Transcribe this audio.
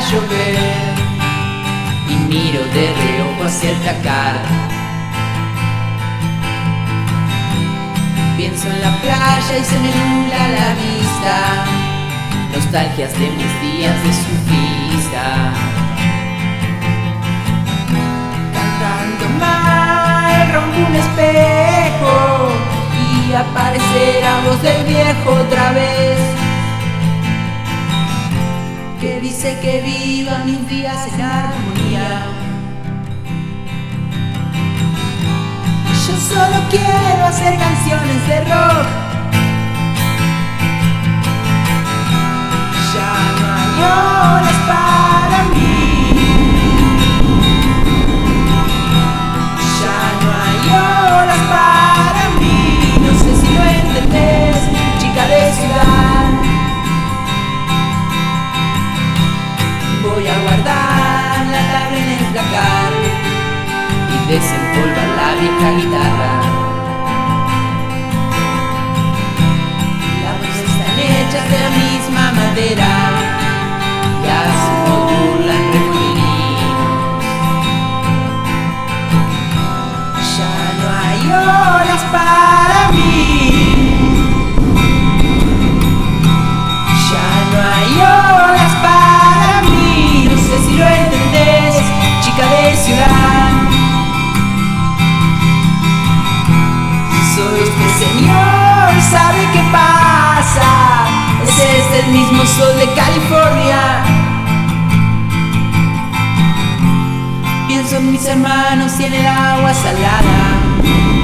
llover y miro de reojo hacia el placar. Pienso en la playa y se me nubla la vista, nostalgias de mis días de surfista. Cantando mal rompo un espejo y aparecerá voz del viejo otra vez, que dice que viva mis días en armonía. Yo solo quiero hacer canciones de rock. Ya no hay horas para mí. Ya no hay horas para mí. No sé si lo entendés, chica de ciudad. Voy a guardar la tabla en el placar y desempolvar la vieja guitarra. Las voces están hechas de la misma madera y hacen burla en remolinos. Ya no hay horas para mí. Ya no hay horas para mí. No sé si lo entendés, chica de ciudad. Soy este señor, ¿sabe qué pasa? Es este el mismo sol de California. Pienso en mis hermanos y en el agua salada.